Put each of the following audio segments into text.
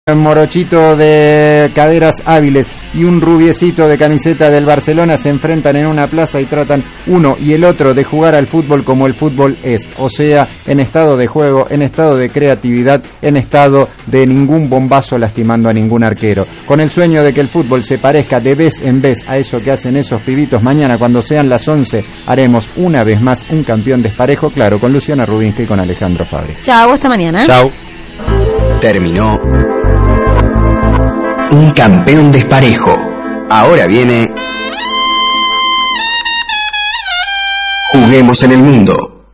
morochito de caderas hábiles y un rubiecito de camiseta del Barcelona se enfrentan en una plaza y tratan uno y el otro de jugar al fútbol como el fútbol es, o sea, en estado de juego, en estado de creatividad, en estado de ningún bombazo lastimando a ningún arquero, con el sueño de que el fútbol se parezca de vez en vez a eso que hacen esos pibitos. Mañana cuando sean las 11 haremos una vez más un campeón desparejo, claro, con Luciana Rubinska y con Alejandro Fabri. Chao, hasta mañana. Chao. Terminó un campeón desparejo. Ahora viene Juguemos en el Mundo.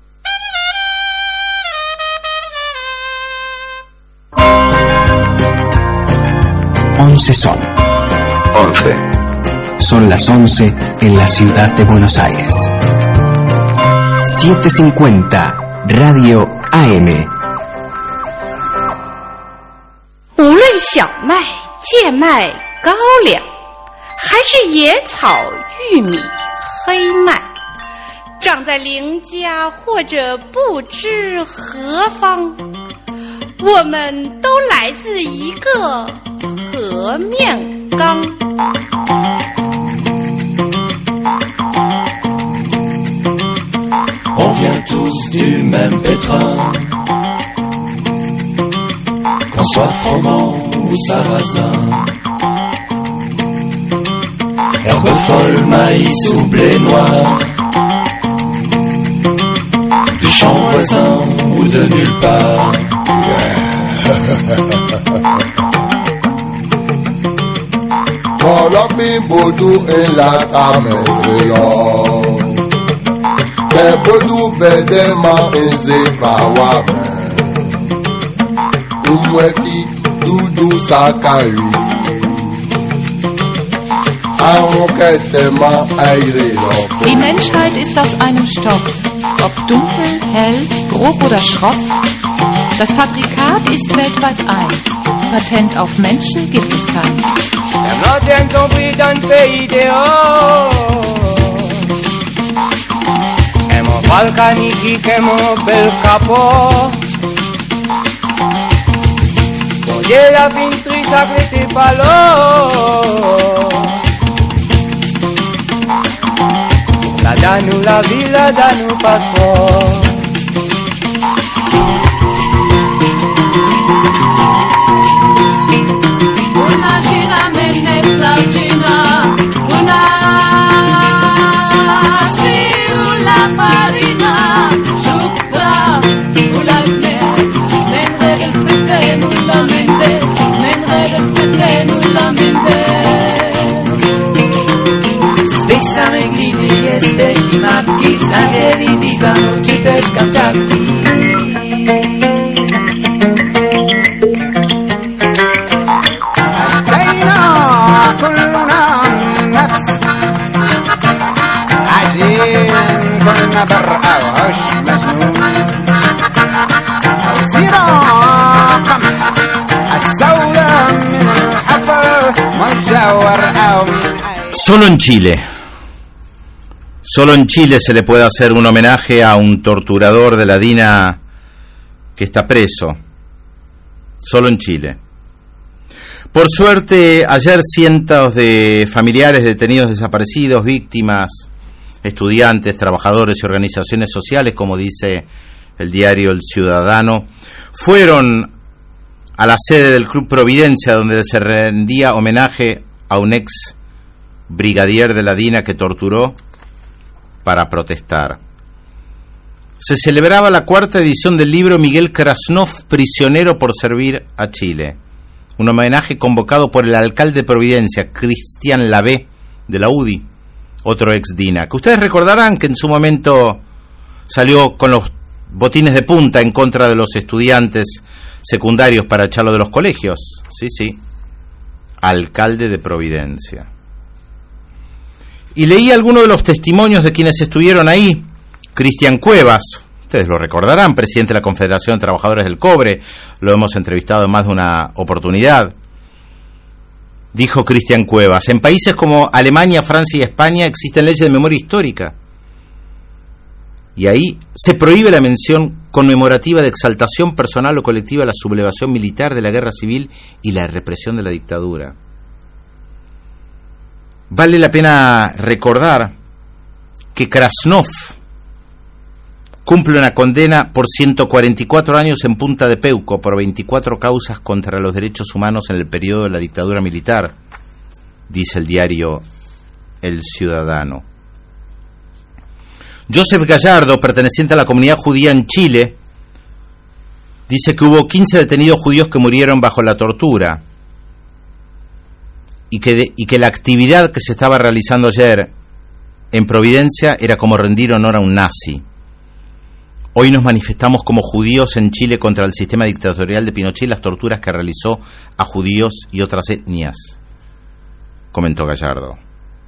Once son. 11. Son las 11 en la ciudad de Buenos Aires. 750 Radio AM. 无论小麦、贱麦、高粱，还是野草、玉米、黑麦，长在邻家或者不知何方，我们都来自一个和面缸。 On vient tous du même pétrin, qu'on soit froment ou sarrasin, herbe folle, maïs ou blé noir, du champ voisin ou de nulle part. Colombie Boudou et la Cameroun. The Boudou Bedema is a Fawame. Umweki Dudu Sakari. Die Menschheit ist aus einem Stoff, ob dunkel, hell, grob oder schroff. Das Fabrikat ist weltweit eins. Patent auf Menschen gibt es keins. Balcanici che muove il capo, oye la pintriza que te paló, la danu la villa danu pasó. Una gina menes la gina, una la farina, shukra, ulagme, menre el fete nullamente, menre el fete nullamente. Stessa meglini jesteś I matki z anieli diwanu, czy też Kamczatki. Solo en Chile. Solo en Chile se le puede hacer un homenaje a un torturador de la DINA que está preso. Solo en Chile. Por suerte, ayer cientos de familiares detenidos desaparecidos, víctimas, estudiantes, trabajadores y organizaciones sociales, como dice el diario El Ciudadano, fueron a la sede del Club Providencia, donde se rendía homenaje a un ex brigadier de la DINA que torturó para protestar. Se celebraba la 4ª edición del libro Miguel Krasnov, prisionero por servir a Chile. Un homenaje convocado por el alcalde de Providencia, Cristian Lavé, de la UDI, otro ex DINA, que ustedes recordarán que en su momento salió con los botines de punta en contra de los estudiantes secundarios para echarlo de los colegios. Sí, alcalde de Providencia. Y leí algunos de los testimonios de quienes estuvieron ahí. Cristian Cuevas, ustedes lo recordarán, presidente de la Confederación de Trabajadores del Cobre, lo hemos entrevistado en más de una oportunidad. Dijo Cristian Cuevas: en países como Alemania, Francia y España existen leyes de memoria histórica, y ahí se prohíbe la mención conmemorativa de exaltación personal o colectiva de la sublevación militar, de la guerra civil y la represión de la dictadura. Vale la pena recordar que Krasnov cumple una condena por 144 años en Punta de Peuco por 24 causas contra los derechos humanos en el periodo de la dictadura militar, dice el diario El Ciudadano. Joseph Gallardo, perteneciente a la comunidad judía en Chile, dice que hubo 15 detenidos judíos que murieron bajo la tortura y que la actividad que se estaba realizando ayer en Providencia era como rendir honor a un nazi. Hoy nos manifestamos como judíos en Chile contra el sistema dictatorial de Pinochet y las torturas que realizó a judíos y otras etnias, comentó Gallardo.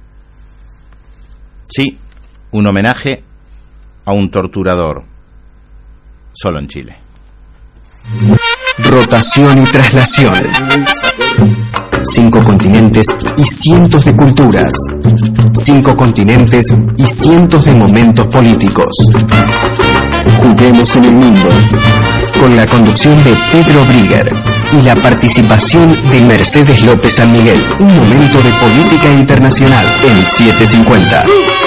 Sí, un homenaje a un torturador, solo en Chile. Rotación y traslación. 5 continentes y cientos de culturas. 5 continentes y cientos de momentos políticos. Juguemos en el mundo. Con la conducción de Pedro Brigger y la participación de Mercedes López San Miguel. Un momento de política internacional en 750.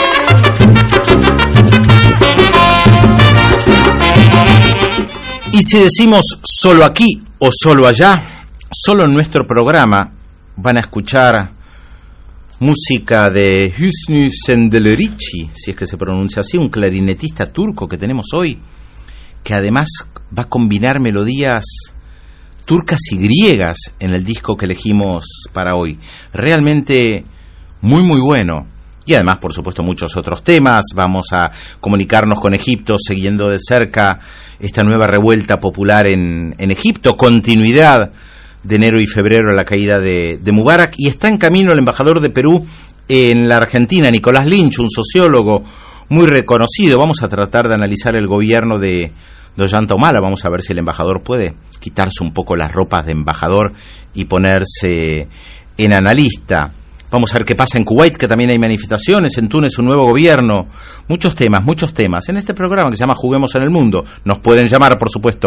Y si decimos solo aquí o solo allá, solo en nuestro programa van a escuchar música de Hüsnü Sendelerici, si es que se pronuncia así, un clarinetista turco que tenemos hoy, que además va a combinar melodías turcas y griegas en el disco que elegimos para hoy. Realmente muy muy bueno. Y además, por supuesto, muchos otros temas. Vamos a comunicarnos con Egipto, siguiendo de cerca esta nueva revuelta popular en Egipto, continuidad de enero y febrero a la caída de Mubarak, y está en camino el embajador de Perú en la Argentina, Nicolás Lynch, un sociólogo muy reconocido. Vamos a tratar de analizar el gobierno de Ollanta Humala. Vamos a ver si el embajador puede quitarse un poco las ropas de embajador y ponerse en analista. Vamos a ver qué pasa en Kuwait, que también hay manifestaciones, en Túnez un nuevo gobierno, muchos temas, en este programa que se llama Juguemos en el Mundo. Nos pueden llamar, por supuesto,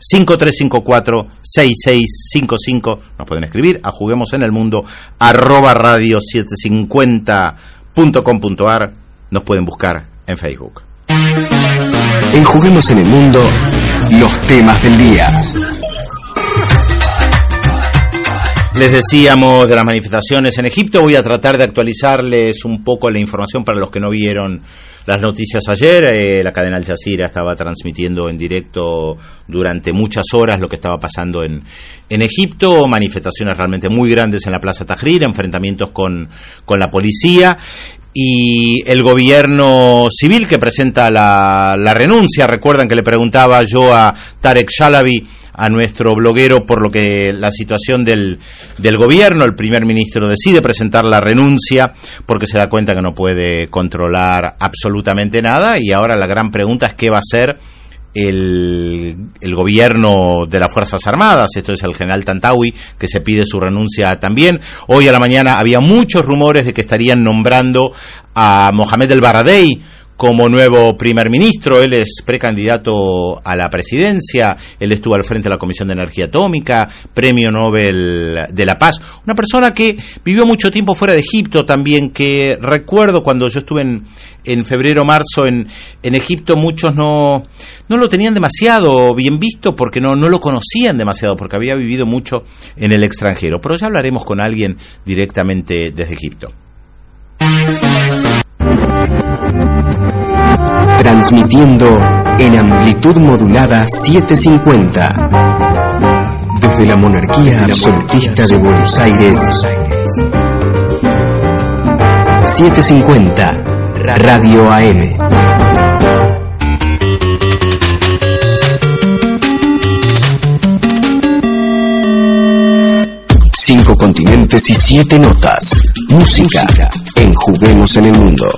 5354-6655, nos pueden escribir a juguemosenelmundo@radio750.com.ar, nos pueden buscar en Facebook. En Juguemos en el Mundo, los temas del día. Les decíamos de las manifestaciones en Egipto. Voy a tratar de actualizarles un poco la información para los que no vieron las noticias ayer. La cadena Al Jazeera estaba transmitiendo en directo durante muchas horas lo que estaba pasando en Egipto. Manifestaciones realmente muy grandes en la Plaza Tahrir, enfrentamientos con la policía y el gobierno civil que presenta la renuncia. Recuerdan que le preguntaba yo a Tarek Shalabi, a nuestro bloguero, por lo que la situación del gobierno. El primer ministro decide presentar la renuncia porque se da cuenta que no puede controlar absolutamente nada, y ahora la gran pregunta es qué va a hacer el gobierno de las Fuerzas Armadas. Esto es el general Tantawi, que se pide su renuncia también. Hoy a la mañana había muchos rumores de que estarían nombrando a Mohamed El Baradei como nuevo primer ministro. Él es precandidato a la presidencia, él estuvo al frente de la Comisión de Energía Atómica, premio Nobel de la Paz, una persona que vivió mucho tiempo fuera de Egipto también, que recuerdo cuando yo estuve en febrero, marzo en Egipto, muchos no lo tenían demasiado bien visto porque no lo conocían demasiado, porque había vivido mucho en el extranjero, pero ya hablaremos con alguien directamente desde Egipto. Transmitiendo en amplitud modulada 750. Desde la monarquía absolutista de Buenos Aires. 750 Radio AM. Cinco continentes y 7 notas. Música en Juguemos en el Mundo.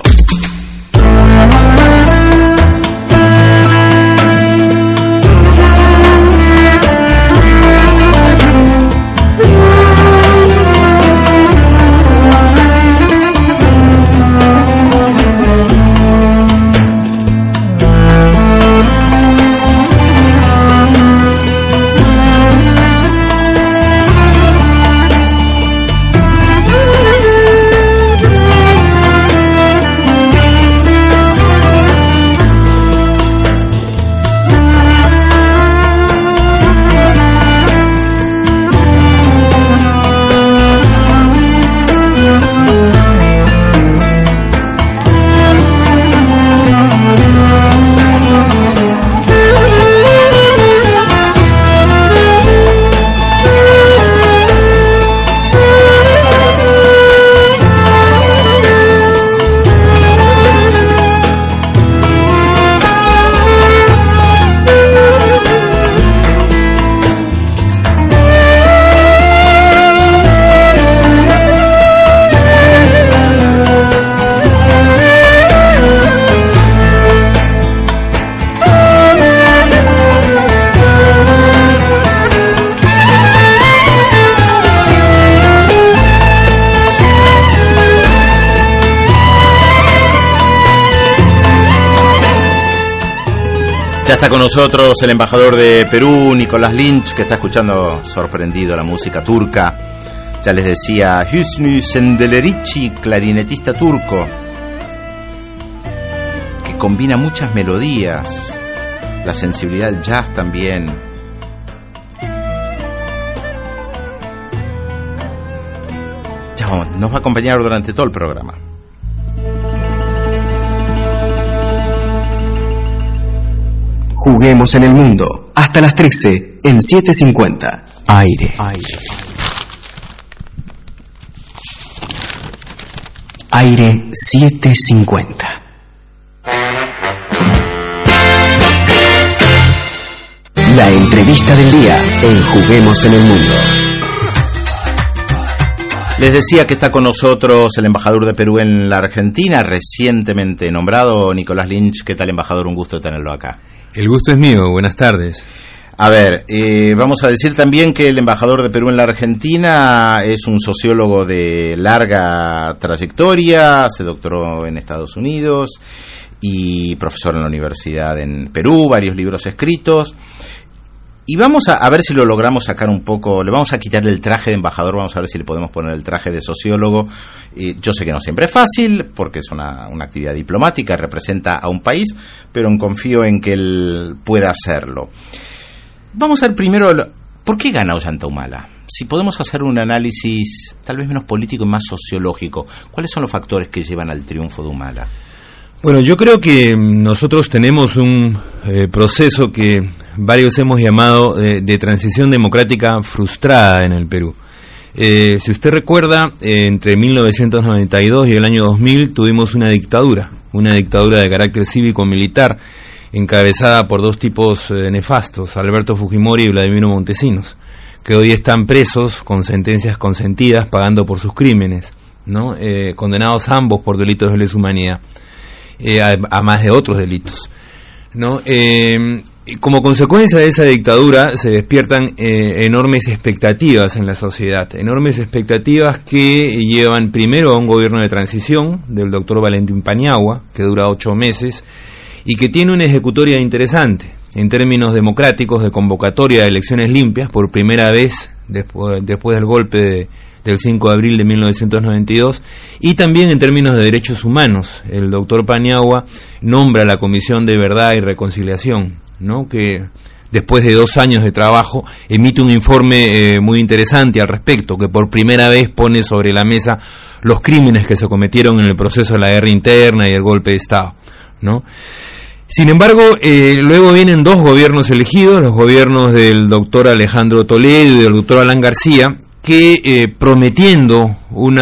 Ya está con nosotros el embajador de Perú, Nicolás Lynch, que está escuchando sorprendido la música turca. Ya les decía, Hüsnü Sendelerici, clarinetista turco, que combina muchas melodías, la sensibilidad del jazz también. Ya vamos, nos va a acompañar durante todo el programa. Juguemos en el mundo, hasta las 13, en 7:50. Aire. Aire 750. La entrevista del día en Juguemos en el Mundo. Les decía que está con nosotros el embajador de Perú en la Argentina, recientemente nombrado, Nicolás Lynch. ¿Qué tal, embajador? Un gusto tenerlo acá. El gusto es mío, buenas tardes. A ver, vamos a decir también que el embajador de Perú en la Argentina es un sociólogo de larga trayectoria, se doctoró en Estados Unidos y profesor en la universidad en Perú, varios libros escritos. Y vamos a ver si lo logramos sacar un poco, le vamos a quitar el traje de embajador, vamos a ver si le podemos poner el traje de sociólogo. Yo sé que no siempre es fácil, porque es una actividad diplomática, representa a un país, pero confío en que él pueda hacerlo. Vamos a ver primero, ¿por qué gana Ollanta Humala? Si podemos hacer un análisis tal vez menos político y más sociológico, ¿cuáles son los factores que llevan al triunfo de Humala? Bueno, yo creo que nosotros tenemos un proceso que varios hemos llamado de transición democrática frustrada en el Perú. Si usted recuerda, entre 1992 y el año 2000 tuvimos una dictadura de carácter cívico-militar, encabezada por dos tipos nefastos, Alberto Fujimori y Vladimiro Montesinos, que hoy están presos con sentencias consentidas, pagando por sus crímenes, ¿no? Condenados ambos por delitos de lesa humanidad. A más de otros delitos, ¿no? Como consecuencia de esa dictadura se despiertan enormes expectativas en la sociedad, enormes expectativas que llevan primero a un gobierno de transición del doctor Valentín Paniagua, que dura 8 meses y que tiene una ejecutoria interesante en términos democráticos, de convocatoria de elecciones limpias por primera vez después del golpe del 5 de abril de 1992, y también en términos de derechos humanos. El doctor Paniagua nombra la Comisión de Verdad y Reconciliación, ¿no? Que después de 2 años de trabajo emite un informe muy interesante al respecto, que por primera vez pone sobre la mesa los crímenes que se cometieron en el proceso de la guerra interna y el golpe de Estado, ¿no? Sin embargo, luego vienen 2 gobiernos elegidos, los gobiernos del doctor Alejandro Toledo y del doctor Alan García, que prometiendo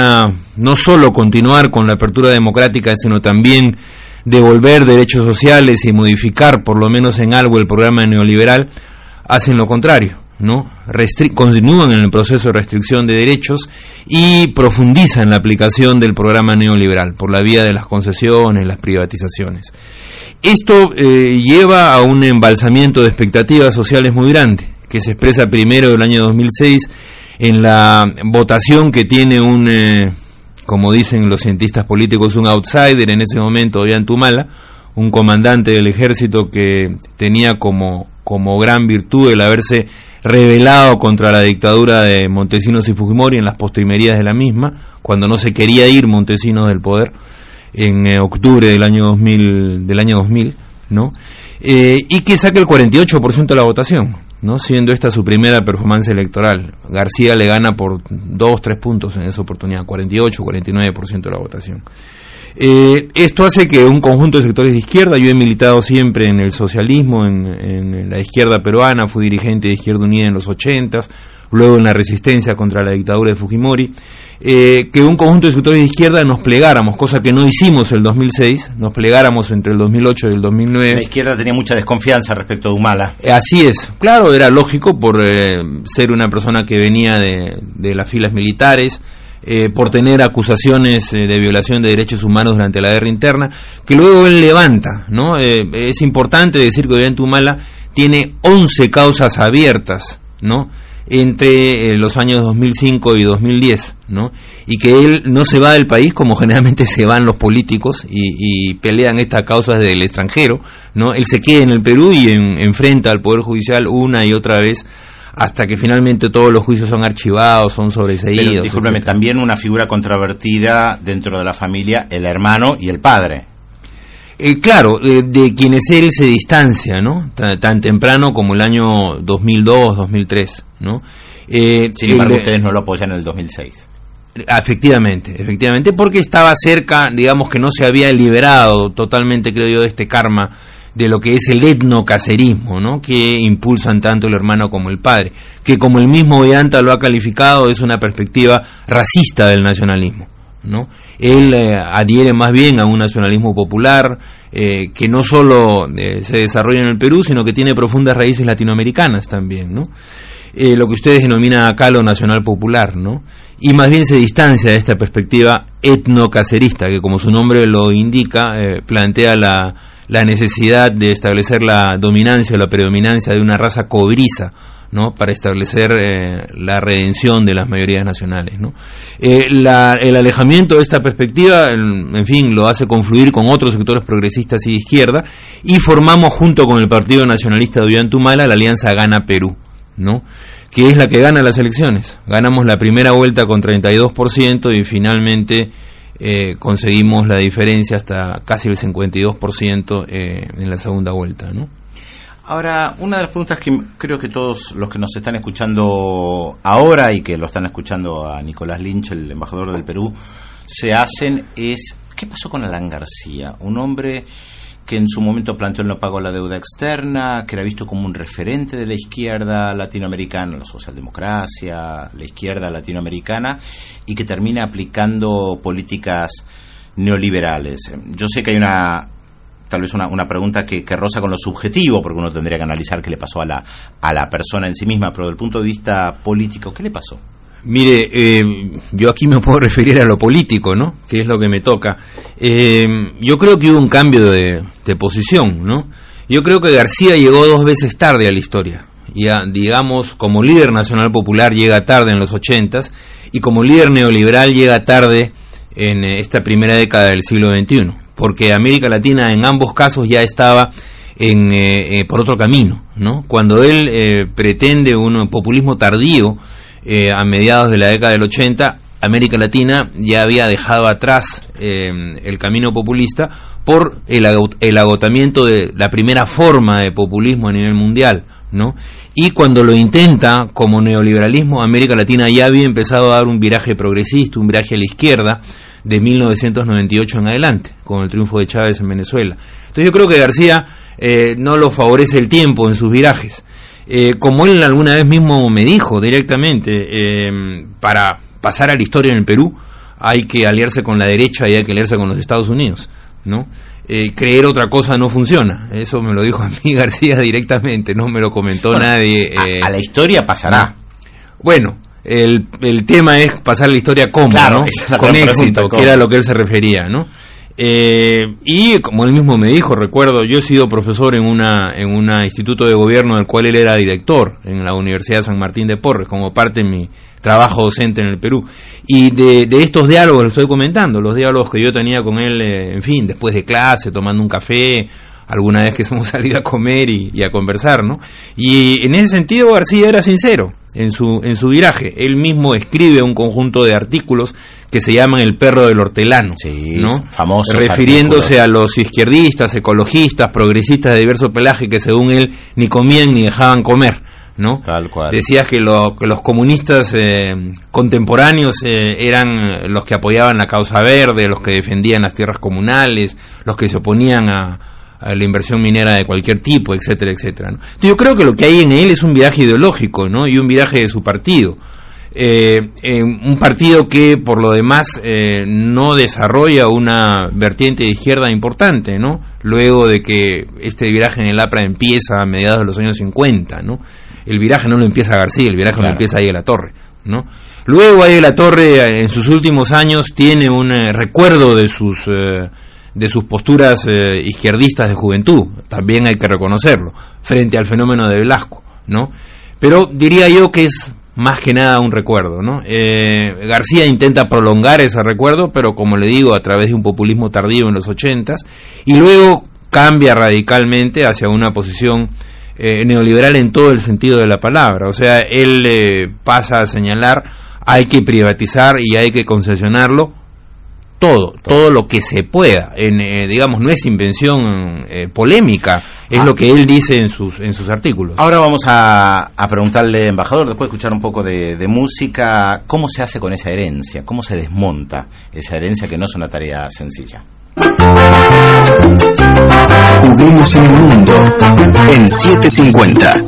no solo continuar con la apertura democrática, sino también devolver derechos sociales y modificar por lo menos en algo el programa neoliberal, hacen lo contrario, ¿no? Continúan en el proceso de restricción de derechos y profundizan la aplicación del programa neoliberal por la vía de las concesiones, las privatizaciones. Esto lleva a un embalsamiento de expectativas sociales muy grande, que se expresa primero del año 2006 en la votación que tiene como dicen los cientistas políticos, un outsider en ese momento, Ollanta Humala, un comandante del ejército que tenía como gran virtud el haberse rebelado contra la dictadura de Montesinos y Fujimori en las postrimerías de la misma, cuando no se quería ir Montesinos del poder, en octubre del año 2000, ¿no? Y que saque el 48% de la votación, ¿no? Siendo esta su primera performance electoral. García le gana por 2-3 puntos en esa oportunidad, 48-49% de la votación. Esto hace que un conjunto de sectores de izquierda, yo he militado siempre en el socialismo, en la izquierda peruana, fui dirigente de Izquierda Unida en los 80s, luego en la resistencia contra la dictadura de Fujimori, que un conjunto de sectores de izquierda nos plegáramos, cosa que no hicimos el 2006, nos plegáramos entre el 2008 y el 2009. La izquierda tenía mucha desconfianza respecto de Humala. Así es, claro, era lógico por ser una persona que venía de las filas militares, por tener acusaciones de violación de derechos humanos durante la guerra interna, que luego él levanta, ¿no? Es importante decir que Ollanta Humala tiene 11 causas abiertas, ¿no? entre los años 2005 y 2010, ¿no? Y que él no se va del país como generalmente se van los políticos y pelean estas causas del extranjero, ¿no? Él se queda en el Perú y enfrenta al Poder Judicial una y otra vez hasta que finalmente todos los juicios son archivados, son sobreseídos. Pero, discúlpeme, también una figura controvertida dentro de la familia, el hermano y el padre. Claro, de quienes él se distancia, ¿no? Tan temprano como el año 2002, 2003, ¿no? Sin embargo, ustedes no lo apoyan en el 2006. Efectivamente, porque estaba cerca, digamos que no se había liberado totalmente, creo yo, de este karma de lo que es el etnocacerismo, ¿no? Que impulsan tanto el hermano como el padre, que como el mismo Ollanta lo ha calificado, es una perspectiva racista del nacionalismo, ¿no? Él adhiere más bien a un nacionalismo popular que no solo se desarrolla en el Perú, sino que tiene profundas raíces latinoamericanas también, ¿no? Lo que ustedes denominan acá lo nacional popular, ¿no? Y más bien se distancia de esta perspectiva etnocacerista, que como su nombre lo indica, plantea la necesidad de establecer la dominancia o la predominancia de una raza cobriza, ¿no? Para establecer la redención de las mayorías nacionales, ¿no? El alejamiento de esta perspectiva, en fin, lo hace confluir con otros sectores progresistas y de izquierda, y formamos junto con el Partido Nacionalista de Ollanta-Humala la Alianza Gana Perú, ¿no? Que es la que gana las elecciones. Ganamos la primera vuelta con 32% y finalmente conseguimos la diferencia hasta casi el 52% en la segunda vuelta, ¿no? Ahora, una de las preguntas que creo que todos los que nos están escuchando ahora y que lo están escuchando a Nicolás Lynch, el embajador del Perú, se hacen es, ¿qué pasó con Alan García? Un hombre que en su momento planteó el no pago a la deuda externa, que era visto como un referente de la izquierda latinoamericana, la socialdemocracia, la izquierda latinoamericana, y que termina aplicando políticas neoliberales. Yo sé que hay tal vez una pregunta que roza con lo subjetivo, porque uno tendría que analizar qué le pasó a la persona en sí misma, pero desde el punto de vista político, ¿qué le pasó? Mire, yo aquí me puedo referir a lo político, ¿no? Que es lo que me toca. Yo creo que hubo un cambio de posición, ¿no? Yo creo que García llegó 2 veces tarde a la historia. Ya, digamos, como líder nacional popular llega tarde en los 80s y como líder neoliberal llega tarde en esta primera década del siglo XXI. Porque América Latina en ambos casos ya estaba por otro camino, ¿no? Cuando él pretende un populismo tardío a mediados de la década del 80, América Latina ya había dejado atrás el camino populista por el agotamiento de la primera forma de populismo a nivel mundial, ¿no? Y cuando lo intenta como neoliberalismo, América Latina ya había empezado a dar un viraje progresista, un viraje a la izquierda, de 1998 en adelante, con el triunfo de Chávez en Venezuela. Entonces yo creo que García no lo favorece el tiempo en sus virajes. Como él alguna vez mismo me dijo directamente, para pasar a la historia en el Perú hay que aliarse con la derecha y hay que aliarse con los Estados Unidos, ¿no? Creer otra cosa no funciona. Eso me lo dijo a mí García directamente, no me lo comentó nadie. A la historia pasará. Bueno, el tema es pasar la historia como, claro, ¿no? Con éxito, que era lo que él se refería, ¿no? Y como él mismo me dijo, recuerdo, yo he sido profesor en un instituto de gobierno del cual él era director, en la Universidad de San Martín de Porres, como parte de mi trabajo docente en el Perú. Y de estos diálogos lo estoy comentando, los diálogos que yo tenía con él, en fin, después de clase, tomando un café, alguna vez que hemos salido a comer y a conversar, ¿no? Y en ese sentido García era sincero en su viraje. Él mismo escribe un conjunto de artículos que se llaman El perro del hortelano, sí, ¿no? Famosos refiriéndose a los izquierdistas, ecologistas, progresistas de diverso pelaje que según él ni comían ni dejaban comer, ¿no? Tal cual. Decía que los comunistas contemporáneos eran los que apoyaban la causa verde, los que defendían las tierras comunales, los que se oponían a la inversión minera de cualquier tipo, etcétera, etcétera, ¿no? Entonces yo creo que lo que hay en él es un viraje ideológico, ¿no? Y un viraje de su partido. Un partido que por lo demás no desarrolla una vertiente de izquierda importante, ¿no? Luego de que este viraje en el APRA empieza a mediados de los años 50, ¿no? El viraje no lo empieza García, el viraje lo empieza ahí de la Torre, ¿no? Luego ahí de la Torre en sus últimos años tiene un recuerdo de sus posturas izquierdistas de juventud, también hay que reconocerlo, frente al fenómeno de Velasco, ¿no? Pero diría yo que es más que nada un recuerdo, ¿no? García intenta prolongar ese recuerdo, pero como le digo, a través de un populismo tardío en los 80s, y luego cambia radicalmente hacia una posición neoliberal en todo el sentido de la palabra. O sea, él pasa a señalar: hay que privatizar y hay que concesionarlo todo lo que se pueda. Digamos, no es invención polémica, es lo que él dice en sus artículos. Ahora vamos a preguntarle, embajador, después de escuchar un poco de música, ¿cómo se hace con esa herencia? ¿Cómo se desmonta esa herencia, que no es una tarea sencilla? Juguemos en el mundo en 750.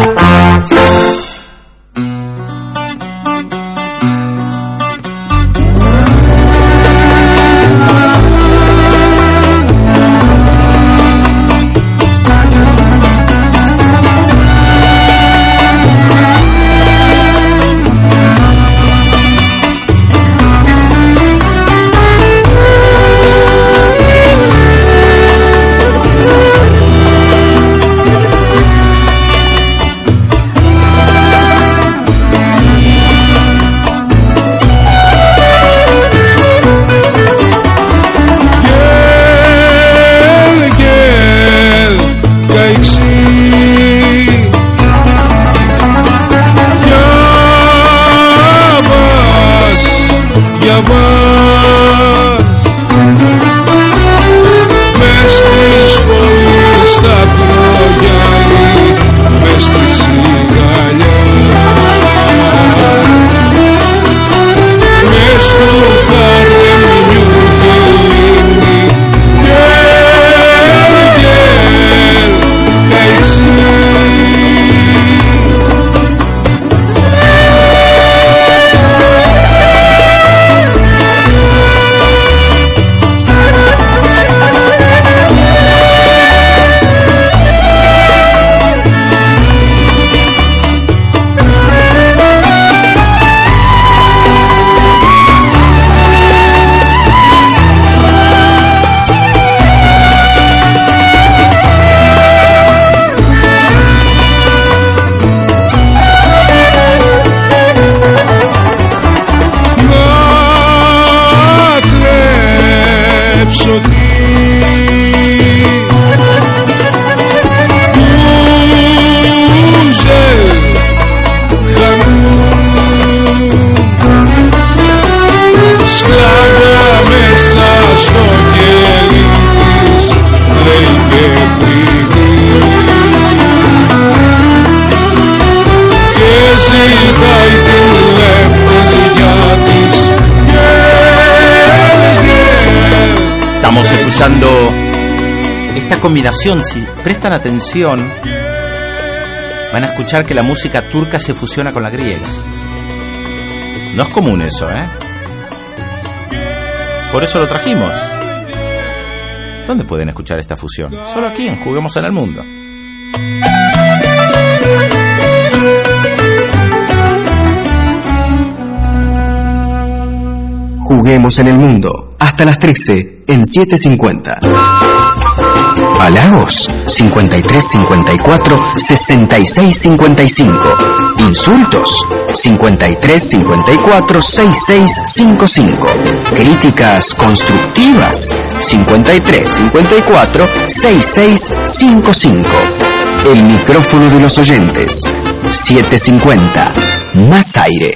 Estamos escuchando esta combinación. Si prestan atención, van a escuchar que la música turca se fusiona con la griega. No es común eso, ¿eh? Por eso lo trajimos. ¿Dónde pueden escuchar esta fusión? Solo aquí, en Juguemos en el Mundo. Juguemos en el Mundo, hasta las 13 en 750. Halagos 53 54 66 55. Insultos 53 54 66 55. Críticas constructivas 53 54 66 55. El micrófono de los oyentes 750. Más aire.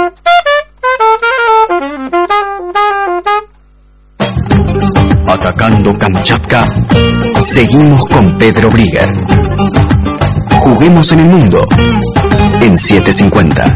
Atacando Kamchatka, seguimos con Pedro Brigger. Juguemos en el Mundo en 750.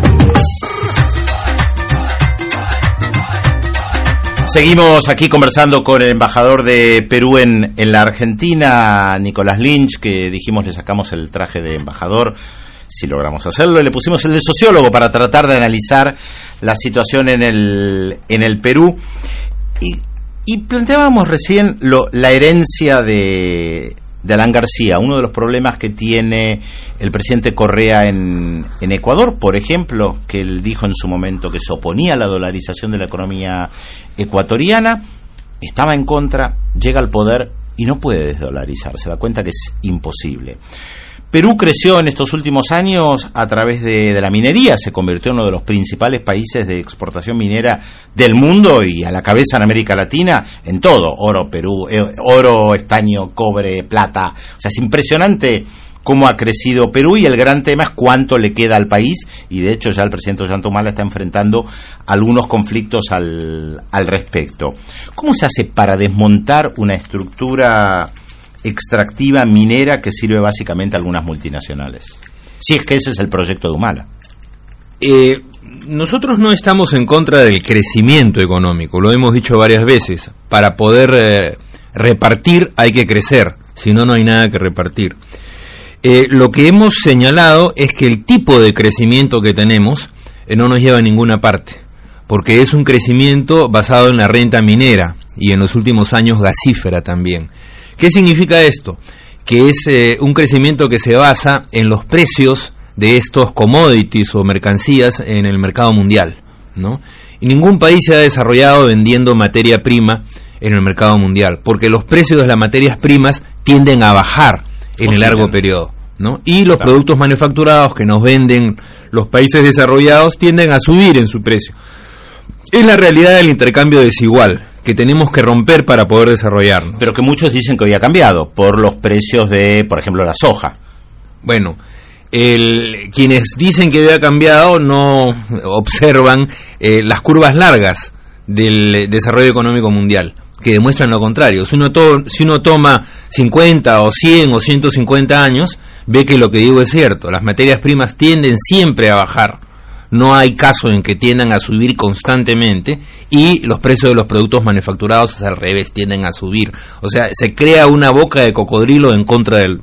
Seguimos aquí conversando con el embajador de Perú en la Argentina, Nicolás Lynch, que dijimos le sacamos el traje de embajador, si logramos hacerlo, y le pusimos el de sociólogo para tratar de analizar la situación en el Perú. Y planteábamos recién la herencia de Alan García, uno de los problemas que tiene el presidente Correa en Ecuador, por ejemplo, que él dijo en su momento que se oponía a la dolarización de la economía ecuatoriana, estaba en contra, llega al poder y no puede desdolarizar, se da cuenta que es imposible. Perú creció en estos últimos años a través de la minería, se convirtió en uno de los principales países de exportación minera del mundo y a la cabeza en América Latina en todo, oro, oro, estaño, cobre, plata, o sea, es impresionante cómo ha crecido Perú, y el gran tema es cuánto le queda al país, y de hecho ya el presidente Ollanta Humala está enfrentando algunos conflictos al respecto. ¿Cómo se hace para desmontar una estructura extractiva minera que sirve básicamente a algunas multinacionales? Si es que ese es el proyecto de Humala. Nosotros no estamos en contra del crecimiento económico, lo hemos dicho varias veces. Para poder repartir hay que crecer, si no, no hay nada que repartir. Lo que hemos señalado es que el tipo de crecimiento que tenemos no nos lleva a ninguna parte, porque es un crecimiento basado en la renta minera y en los últimos años gasífera también. ¿Qué significa esto? Que es un crecimiento que se basa en los precios de estos commodities o mercancías en el mercado mundial, ¿no? Y ningún país se ha desarrollado vendiendo materia prima en el mercado mundial, porque los precios de las materias primas tienden a bajar en el largo periodo, ¿no? Y los productos manufacturados que nos venden los países desarrollados tienden a subir en su precio. Es la realidad del intercambio desigual que tenemos que romper para poder desarrollarnos. Pero que muchos dicen que hoy ha cambiado por los precios de, por ejemplo, la soja. Bueno, quienes dicen que hoy ha cambiado no observan las curvas largas del desarrollo económico mundial, que demuestran lo contrario. Si uno toma 50 o 100 o 150 años, ve que lo que digo es cierto. Las materias primas tienden siempre a bajar. No hay caso en que tiendan a subir constantemente, y los precios de los productos manufacturados al revés, tienden a subir. O sea, se crea una boca de cocodrilo en contra del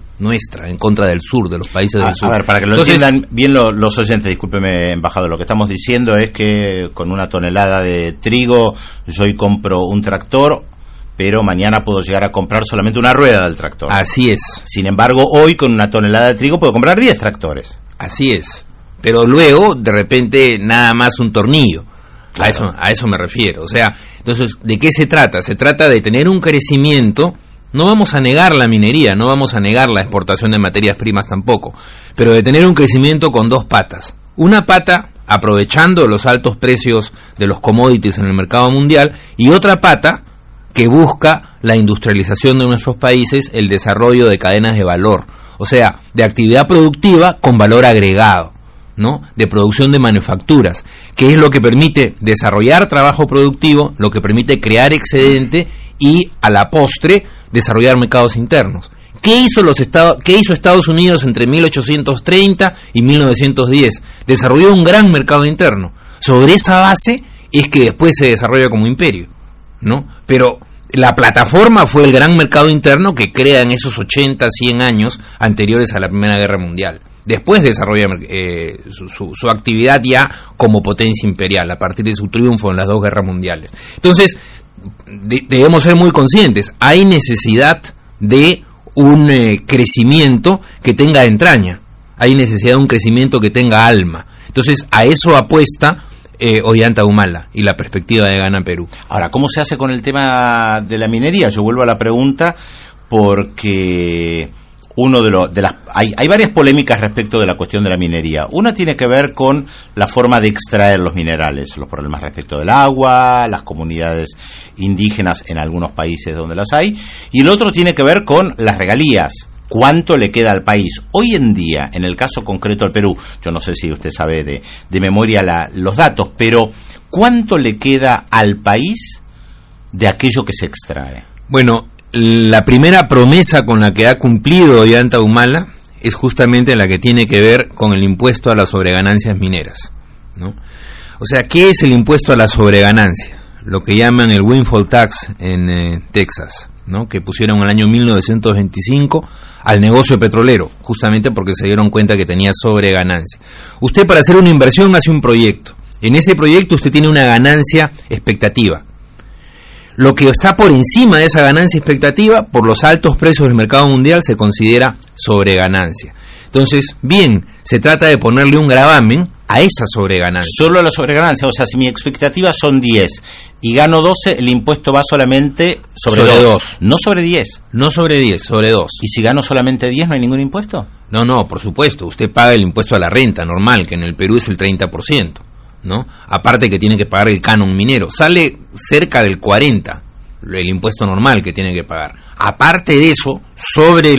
sur, de los países del sur. A ver, para que lo entiendan bien los oyentes, discúlpeme, embajador, lo que estamos diciendo es que con 1 tonelada de trigo yo hoy compro un tractor, pero mañana puedo llegar a comprar solamente una rueda del tractor. Así es. Sin embargo, hoy con 1 tonelada de trigo puedo comprar 10 tractores. Así es. Pero luego, de repente, nada más un tornillo. Claro. A eso me refiero. O sea, entonces, ¿de qué se trata? Se trata de tener un crecimiento. No vamos a negar la minería, no vamos a negar la exportación de materias primas tampoco, pero de tener un crecimiento con 2 patas. Una pata aprovechando los altos precios de los commodities en el mercado mundial, y otra pata que busca la industrialización de nuestros países, el desarrollo de cadenas de valor, o sea, de actividad productiva con valor agregado, ¿no? De producción de manufacturas, que es lo que permite desarrollar trabajo productivo, lo que permite crear excedente y, a la postre, desarrollar mercados internos. ¿Qué hizo Estados Unidos entre 1830 y 1910? Desarrolló un gran mercado interno. Sobre esa base es que después se desarrolla como imperio, ¿no? Pero la plataforma fue el gran mercado interno que crea en esos 80, 100 años anteriores a la Primera Guerra Mundial. Después desarrolla su actividad ya como potencia imperial, a partir de su triunfo en las 2 guerras mundiales. Entonces, debemos ser muy conscientes, hay necesidad de un crecimiento que tenga entraña, hay necesidad de un crecimiento que tenga alma. Entonces, a eso apuesta Ollanta Humala y la perspectiva de Gana Perú. Ahora, ¿cómo se hace con el tema de la minería? Yo vuelvo a la pregunta porque hay varias polémicas respecto de la cuestión de la minería. Una tiene que ver con la forma de extraer los minerales, los problemas respecto del agua, las comunidades indígenas en algunos países donde las hay, y el otro tiene que ver con las regalías. ¿Cuánto le queda al país? Hoy en día, en el caso concreto del Perú, yo no sé si usted sabe de memoria los datos, pero ¿cuánto le queda al país de aquello que se extrae? Bueno, la primera promesa con la que ha cumplido Ollanta Humala es justamente la que tiene que ver con el impuesto a las sobreganancias mineras, ¿no? O sea, ¿qué es el impuesto a la sobreganancia? Lo que llaman el windfall tax en Texas, ¿no? Que pusieron en el año 1925 al negocio petrolero, justamente porque se dieron cuenta que tenía sobreganancia. Usted, para hacer una inversión, hace un proyecto. En ese proyecto usted tiene una ganancia expectativa. Lo que está por encima de esa ganancia expectativa, por los altos precios del mercado mundial, se considera sobreganancia. Entonces, bien, se trata de ponerle un gravamen a esa sobreganancia. Solo a la sobreganancia, o sea, si mi expectativa son 10 y gano 12, el impuesto va solamente sobre 2. No sobre 10. No sobre 10, sobre 2. ¿Y si gano solamente 10 no hay ningún impuesto? No, por supuesto, usted paga el impuesto a la renta normal, que en el Perú es el 30%, ¿no? Aparte que tiene que pagar el canon minero, sale cerca del 40%, el impuesto normal que tiene que pagar. Aparte de eso, sobre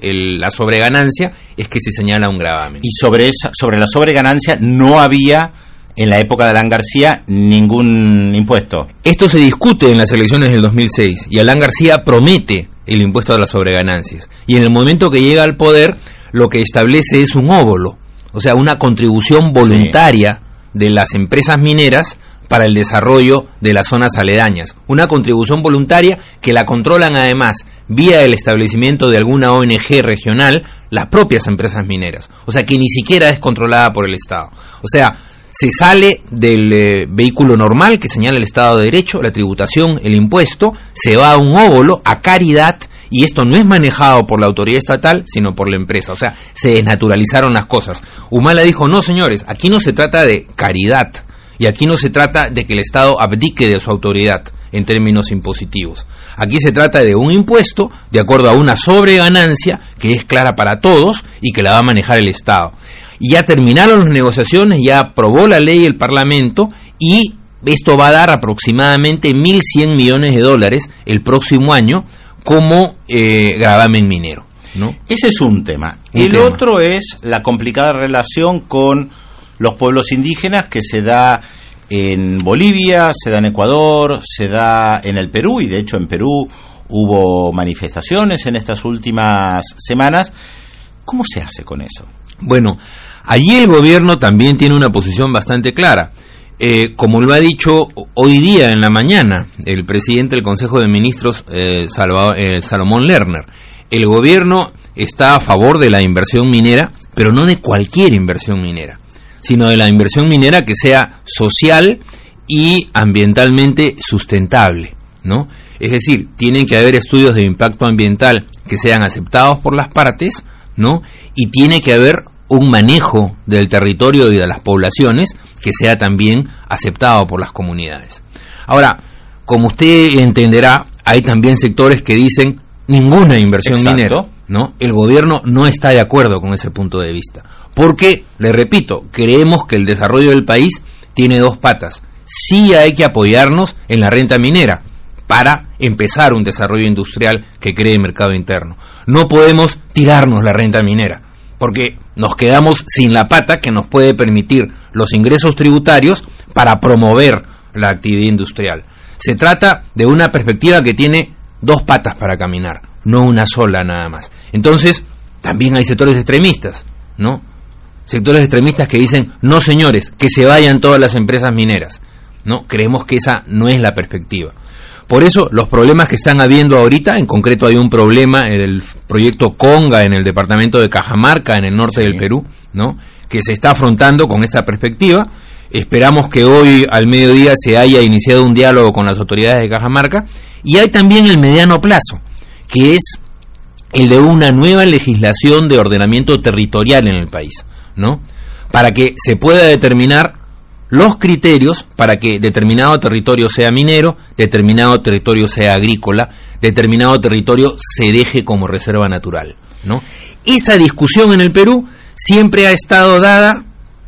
la sobreganancia es que se señala un gravamen. Y sobre la sobreganancia no había en la época de Alan García ningún impuesto. Esto se discute en las elecciones del 2006 y Alan García promete el impuesto a las sobreganancias. Y en el momento que llega al poder, lo que establece es un óbolo, o sea, una contribución voluntaria de las empresas mineras para el desarrollo de las zonas aledañas. Una contribución voluntaria que la controlan además vía el establecimiento de alguna ONG regional las propias empresas mineras. O sea, que ni siquiera es controlada por el Estado. O sea, se sale del vehículo normal que señala el Estado de Derecho, la tributación, el impuesto, se va a un óbolo, a caridad, y esto no es manejado por la autoridad estatal, sino por la empresa. O sea, se desnaturalizaron las cosas. Humala dijo, no señores, aquí no se trata de caridad, y aquí no se trata de que el Estado abdique de su autoridad en términos impositivos. Aquí se trata de un impuesto de acuerdo a una sobreganancia que es clara para todos y que la va a manejar el Estado. Y ya terminaron las negociaciones, ya aprobó la ley el Parlamento y esto va a dar aproximadamente 1.100 millones de dólares el próximo año como gravamen minero, ¿no? Ese es un tema. El otro es la complicada relación con los pueblos indígenas que se da en Bolivia, se da en Ecuador, se da en el Perú, y de hecho en Perú hubo manifestaciones en estas últimas semanas. ¿Cómo se hace con eso? Bueno, allí el gobierno también tiene una posición bastante clara. Como lo ha dicho hoy día en la mañana el presidente del Consejo de Ministros, Salomón Lerner, el gobierno está a favor de la inversión minera, pero no de cualquier inversión minera, sino de la inversión minera que sea social y ambientalmente sustentable, ¿no? Es decir, tienen que haber estudios de impacto ambiental que sean aceptados por las partes, ¿no? Y tiene que haber un manejo del territorio y de las poblaciones que sea también aceptado por las comunidades. Ahora, como usted entenderá, hay también sectores que dicen ninguna inversión minera, ¿no? El gobierno no está de acuerdo con ese punto de vista, porque, le repito, creemos que el desarrollo del país tiene dos patas. Sí hay que apoyarnos en la renta minera para empezar un desarrollo industrial que cree mercado interno. No podemos tirarnos la renta minera, porque nos quedamos sin la pata que nos puede permitir los ingresos tributarios para promover la actividad industrial. Se trata de una perspectiva que tiene dos patas para caminar, no una sola nada más. Entonces, también hay sectores extremistas, ¿no? Sectores extremistas que dicen, no señores, que se vayan todas las empresas mineras, ¿no? Creemos que esa no es la perspectiva. Por eso, los problemas que están habiendo ahorita, en concreto hay un problema en el proyecto Conga en el departamento de Cajamarca, en el norte del Perú, ¿no? Que se está afrontando con esta perspectiva. Esperamos que hoy al mediodía se haya iniciado un diálogo con las autoridades de Cajamarca. Y hay también el mediano plazo, que es el de una nueva legislación de ordenamiento territorial en el país, ¿no? Para que se pueda determinar los criterios para que determinado territorio sea minero, determinado territorio sea agrícola, determinado territorio se deje como reserva natural, ¿no? Esa discusión en el Perú siempre ha estado dada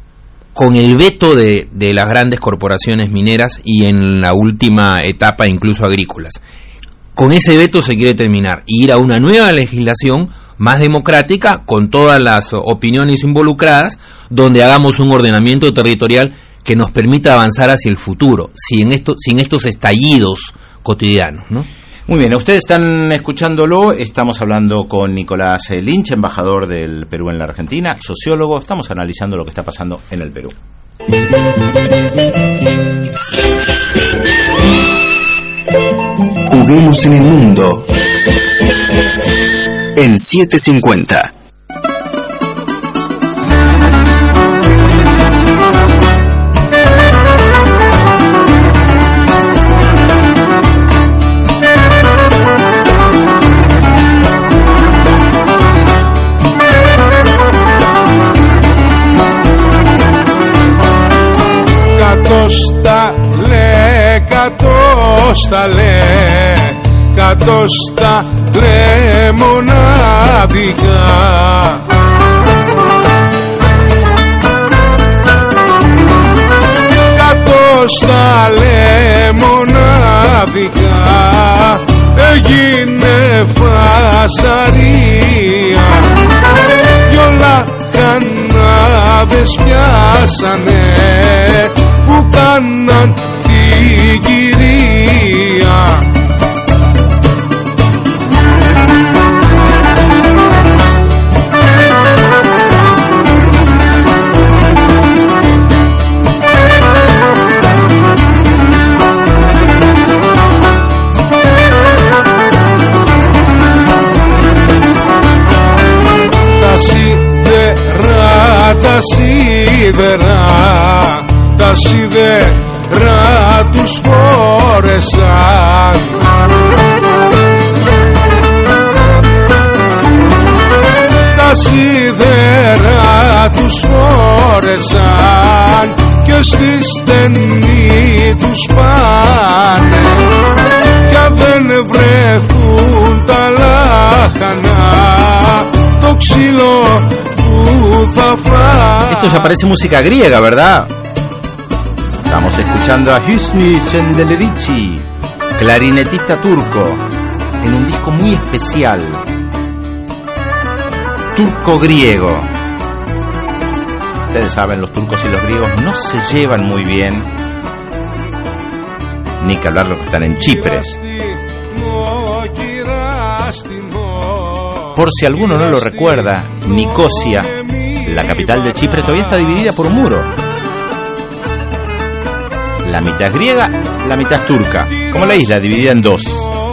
con el veto de las grandes corporaciones mineras y en la última etapa incluso agrícolas. Con ese veto se quiere terminar y ir a una nueva legislación más democrática con todas las opiniones involucradas, donde hagamos un ordenamiento territorial que nos permita avanzar hacia el futuro, sin estos estallidos cotidianos, ¿no? Muy bien, ustedes están escuchándolo, estamos hablando con Nicolás Lynch, embajador del Perú en la Argentina, sociólogo, estamos analizando lo que está pasando en el Perú. Juguemos en el mundo en 750. κατώστα λέ μονάδικα. Κατώστα λέ μονάδικα έγινε φασαρία κι όλα κανάβες πιάσανε που κάναν την κυρία. Τα σίδερα τους φόρεσαν. Τα σίδερα τους φόρεσαν και στη στενή τους πάνε κι αν δεν βρεθούν τα λάχανα το ξύλο. Esto ya parece música griega, ¿verdad? Estamos escuchando a Hüsnü Sendelerici, clarinetista turco, en un disco muy especial, turco-griego. Ustedes saben, los turcos y los griegos no se llevan muy bien, ni que hablar los que están en Chipre. Por si alguno no lo recuerda, Nicosia, la capital de Chipre, todavía está dividida por un muro. La mitad es griega, la mitad es turca, como la isla dividida en dos.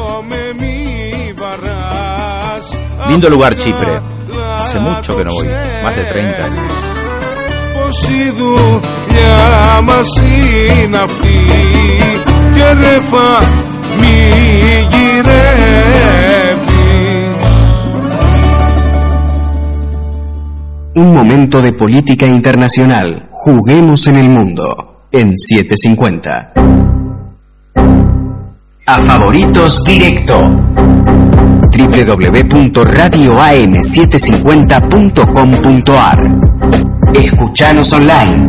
Lindo lugar Chipre. Hace mucho que no voy, más de 30 años. Un momento de política internacional. Juguemos en el mundo. En 750. A favoritos directo. www.radioam750.com.ar. Escuchanos online.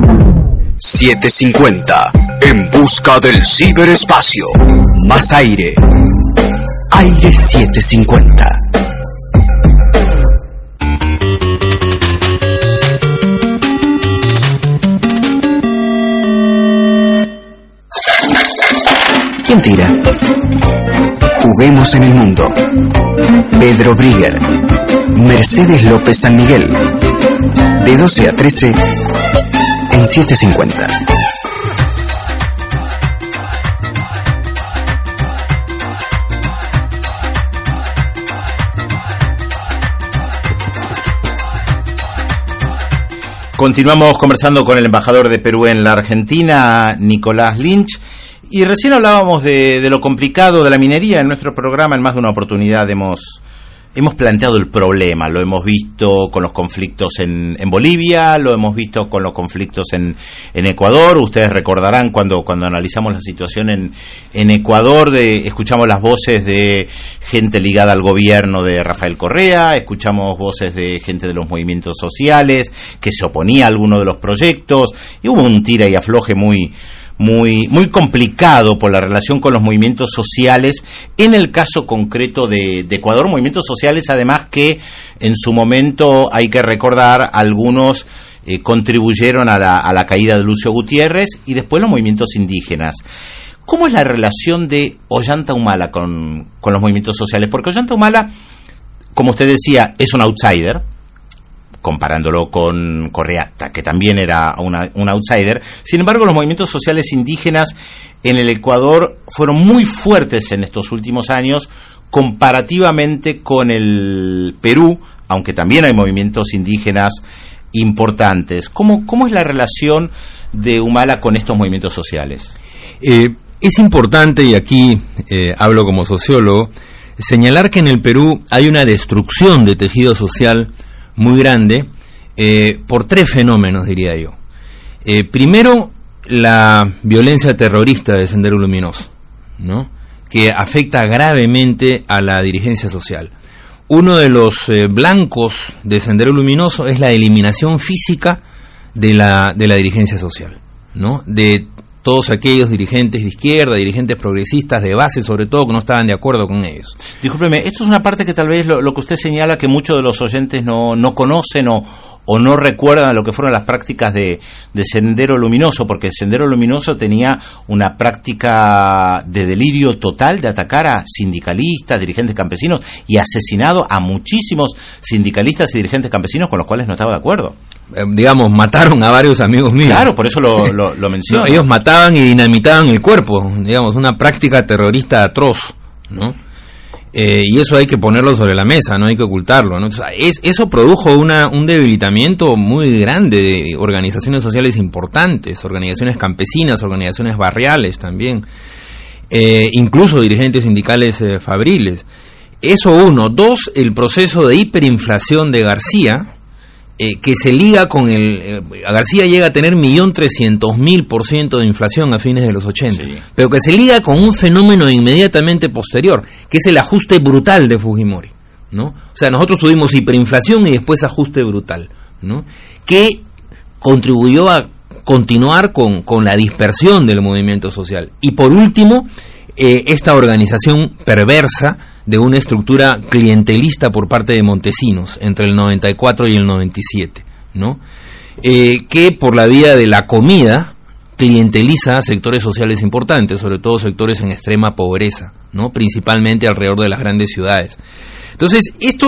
750. En busca del ciberespacio. Más aire. Aire 750. ¿Quién tira? Juguemos en el mundo. Pedro Brigger, Mercedes López San Miguel. De 12 a 13 en 750. Continuamos conversando con el embajador de Perú en la Argentina, Nicolás Lynch. Y recién hablábamos de lo complicado de la minería. En nuestro programa, en más de una oportunidad, hemos planteado el problema. Lo hemos visto con los conflictos en Bolivia, lo hemos visto con los conflictos en Ecuador. Ustedes recordarán cuando analizamos la situación en Ecuador, escuchamos las voces de gente ligada al gobierno de Rafael Correa, escuchamos voces de gente de los movimientos sociales que se oponía a alguno de los proyectos, y hubo un tira y afloje muy complicado por la relación con los movimientos sociales. En el caso concreto de Ecuador, movimientos sociales además que en su momento, hay que recordar, algunos contribuyeron a la caída de Lucio Gutiérrez, y después los movimientos indígenas. ¿Cómo es la relación de Ollanta Humala con los movimientos sociales? Porque Ollanta Humala, como usted decía, es un outsider, comparándolo con Correa, que también era un outsider. Sin embargo, los movimientos sociales indígenas en el Ecuador fueron muy fuertes en estos últimos años comparativamente con el Perú, aunque también hay movimientos indígenas importantes. ¿Cómo es la relación de Humala con estos movimientos sociales? Es importante, y aquí hablo como sociólogo, señalar que en el Perú hay una destrucción de tejido social muy grande por tres fenómenos, diría yo. Primero, la violencia terrorista de Sendero Luminoso, ¿no? Que afecta gravemente a la dirigencia social. Uno de los blancos de Sendero Luminoso es la eliminación física de la dirigencia social, ¿no? De todos aquellos dirigentes de izquierda, dirigentes progresistas de base, sobre todo, que no estaban de acuerdo con ellos. Discúlpeme, esto es una parte que tal vez lo que usted señala que muchos de los oyentes no conocen o no recuerdan lo que fueron las prácticas de Sendero Luminoso, porque Sendero Luminoso tenía una práctica de delirio total de atacar a sindicalistas, dirigentes campesinos, y asesinado a muchísimos sindicalistas y dirigentes campesinos con los cuales no estaba de acuerdo. Digamos, mataron a varios amigos míos. Claro, por eso lo menciono. No, ellos mataban y dinamitaban el cuerpo, digamos, una práctica terrorista atroz, ¿no? Y eso hay que ponerlo sobre la mesa, no hay que ocultarlo, ¿no? O sea, eso produjo un debilitamiento muy grande de organizaciones sociales importantes, organizaciones campesinas, organizaciones barriales también, incluso dirigentes sindicales fabriles. Eso uno. Dos, el proceso de hiperinflación de García, que se liga con García llega a tener 1.300.000% de inflación a fines de los 80, sí, pero que se liga con un fenómeno inmediatamente posterior, que es el ajuste brutal de Fujimori, ¿no? O sea, nosotros tuvimos hiperinflación y después ajuste brutal, ¿no? Que contribuyó a continuar con la dispersión del movimiento social. Y por último, esta organización perversa de una estructura clientelista por parte de Montesinos entre el 94 y el 97, ¿no? Que por la vía de la comida clienteliza a sectores sociales importantes, sobre todo sectores en extrema pobreza, ¿no? Principalmente alrededor de las grandes ciudades. Entonces,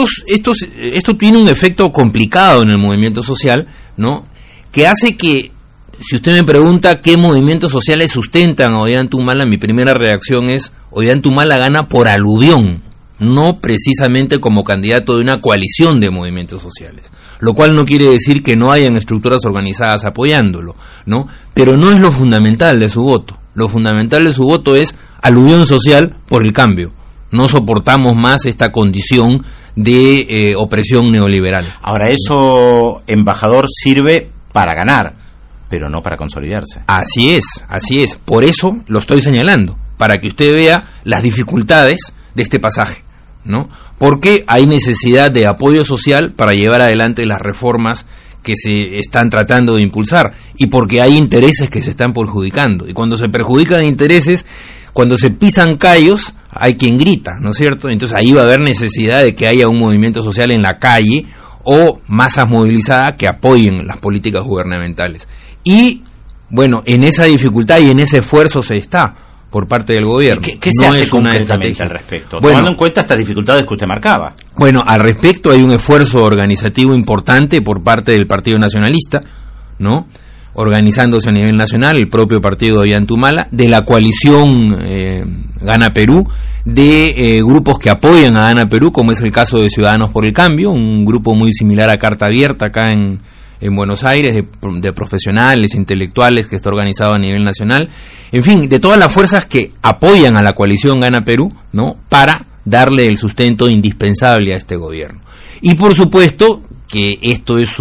esto tiene un efecto complicado en el movimiento social, ¿no? Que hace que, si usted me pregunta qué movimientos sociales sustentan a Ollanta-Humala, mi primera reacción es: Ollanta-Humala gana por aluvión, no precisamente como candidato de una coalición de movimientos sociales, lo cual no quiere decir que no hayan estructuras organizadas apoyándolo, ¿no? Pero no es lo fundamental de su voto. Lo fundamental de su voto es aluvión social por el cambio. No soportamos más esta condición de opresión neoliberal. Ahora, eso, embajador, sirve para ganar, pero no para consolidarse. Así es. Por eso lo estoy señalando, para que usted vea las dificultades de este pasaje, ¿no? Porque hay necesidad de apoyo social para llevar adelante las reformas que se están tratando de impulsar, y porque hay intereses que se están perjudicando. Y cuando se perjudican intereses, cuando se pisan callos, hay quien grita, ¿no es cierto? Entonces ahí va a haber necesidad de que haya un movimiento social en la calle o masas movilizadas que apoyen las políticas gubernamentales. Y, bueno, en esa dificultad y en ese esfuerzo se está por parte del gobierno. ¿Qué se hace concretamente al respecto? Bueno, tomando en cuenta estas dificultades que usted marcaba. Bueno, al respecto hay un esfuerzo organizativo importante por parte del Partido Nacionalista, ¿no? Organizándose a nivel nacional, el propio partido de Ollanta-Humala, de la coalición Gana Perú, de grupos que apoyan a Gana Perú, como es el caso de Ciudadanos por el Cambio, un grupo muy similar a Carta Abierta acá en Buenos Aires, de profesionales, intelectuales, que está organizado a nivel nacional, en fin, de todas las fuerzas que apoyan a la coalición Gana Perú, ¿no? Para darle el sustento indispensable a este gobierno. Y por supuesto que esto es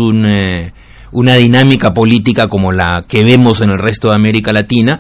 una dinámica política como la que vemos en el resto de América Latina,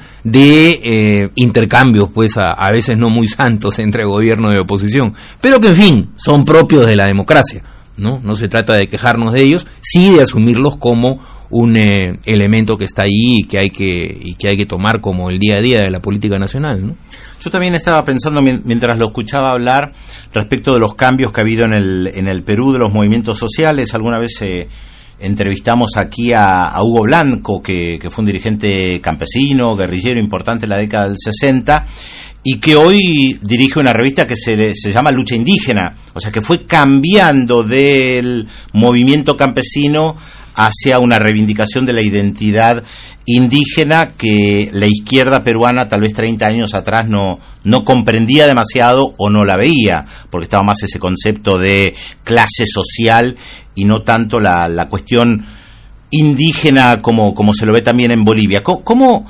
de intercambios, pues a veces no muy santos entre gobierno y oposición, pero que en fin, son propios de la democracia. No se trata de quejarnos de ellos, sí de asumirlos como un elemento que está ahí y que hay que tomar como el día a día de la política nacional, ¿no? Yo también estaba pensando, mientras lo escuchaba hablar, respecto de los cambios que ha habido en el Perú de los movimientos sociales. Alguna vez entrevistamos aquí a Hugo Blanco, que fue un dirigente campesino, guerrillero importante en la década del 60, y que hoy dirige una revista que se llama Lucha Indígena, o sea que fue cambiando del movimiento campesino hacia una reivindicación de la identidad indígena que la izquierda peruana tal vez 30 años atrás no comprendía demasiado o no la veía, porque estaba más ese concepto de clase social y no tanto la cuestión indígena como se lo ve también en Bolivia. ¿Cómo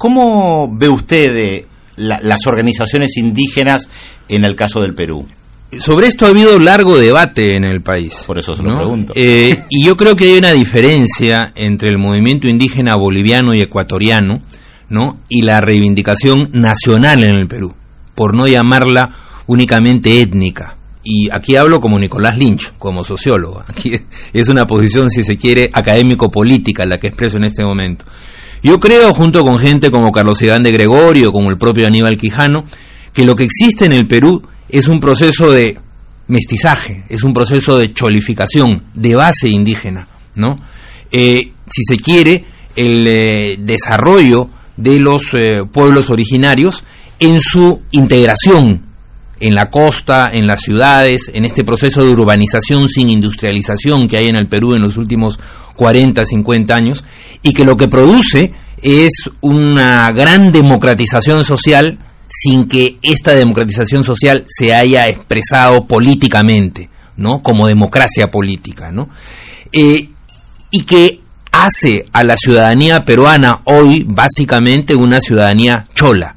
ve usted las organizaciones indígenas en el caso del Perú? sobre esto ha habido largo debate en el país. Por eso se lo pregunto. Y yo creo que hay una diferencia entre el movimiento indígena boliviano y ecuatoriano, ¿no? Y la reivindicación nacional en el Perú, por no llamarla únicamente étnica. Y aquí hablo como Nicolás Lynch, como sociólogo. Aquí es una posición, si se quiere, académico-política la que expreso en este momento. Yo creo, junto con gente como Carlos Iván de Gregorio, como el propio Aníbal Quijano, que lo que existe en el Perú es un proceso de mestizaje, es un proceso de cholificación, de base indígena, ¿no? Si se quiere, el desarrollo de los pueblos originarios en su integración en la costa, en las ciudades, en este proceso de urbanización sin industrialización que hay en el Perú en los últimos 40, 50 años, y que lo que produce es una gran democratización social sin que esta democratización social se haya expresado políticamente, ¿no? Como democracia política, ¿no? Y que hace a la ciudadanía peruana hoy básicamente una ciudadanía chola,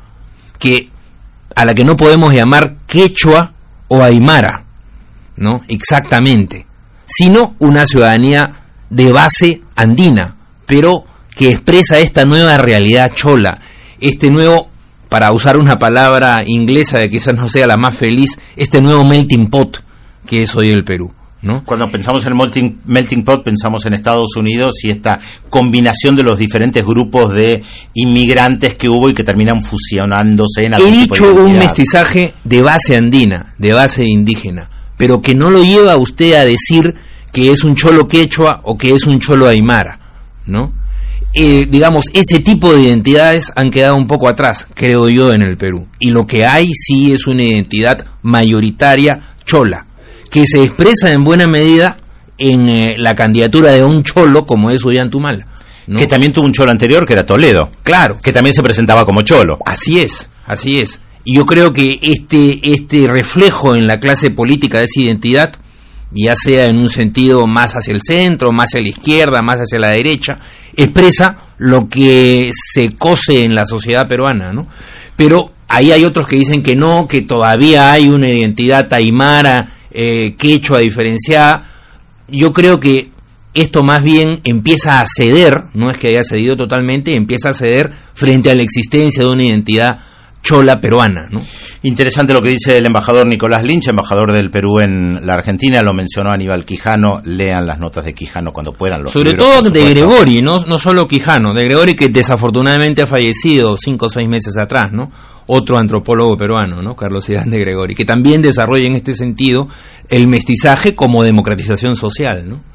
a la que no podemos llamar quechua o aymara, ¿no? Exactamente, sino una ciudadanía de base andina, pero que expresa esta nueva realidad chola, este nuevo, para usar una palabra inglesa que quizás no sea la más feliz, este nuevo melting pot que es hoy el Perú, ¿no? Cuando pensamos en el melting pot, pensamos en Estados Unidos y esta combinación de los diferentes grupos de inmigrantes que hubo y que terminan fusionándose en algún tipo de identidad. He dicho un mestizaje de base andina, de base indígena, pero que no lo lleva a usted a decir que es un cholo quechua o que es un cholo aymara, ¿no? Digamos, ese tipo de identidades han quedado un poco atrás, creo yo, en el Perú. Y lo que hay sí es una identidad mayoritaria chola, que se expresa en buena medida en la candidatura de un cholo como es Ollantumala, ¿no? Que también tuvo un cholo anterior, que era Toledo. Claro. Que también se presentaba como cholo. Así es. Y yo creo que este reflejo en la clase política de esa identidad, ya sea en un sentido más hacia el centro, más hacia la izquierda, más hacia la derecha, expresa lo que se cose en la sociedad peruana, ¿no? Pero ahí hay otros que dicen que no, que todavía hay una identidad aymara, quechua diferenciada. Yo creo que esto más bien empieza a ceder, no es que haya cedido totalmente, empieza a ceder frente a la existencia de una identidad chola peruana, ¿no? Interesante lo que dice el embajador Nicolás Lynch, embajador del Perú en la Argentina. Lo mencionó Aníbal Quijano. Lean las notas de Quijano cuando puedan. Sobre todo de Gregori, no solo Quijano, de Gregori, que desafortunadamente ha fallecido 5 o 6 meses atrás, ¿no? Otro antropólogo peruano, ¿no? Carlos Iván de Gregori, que también desarrolla en este sentido el mestizaje como democratización social, ¿no?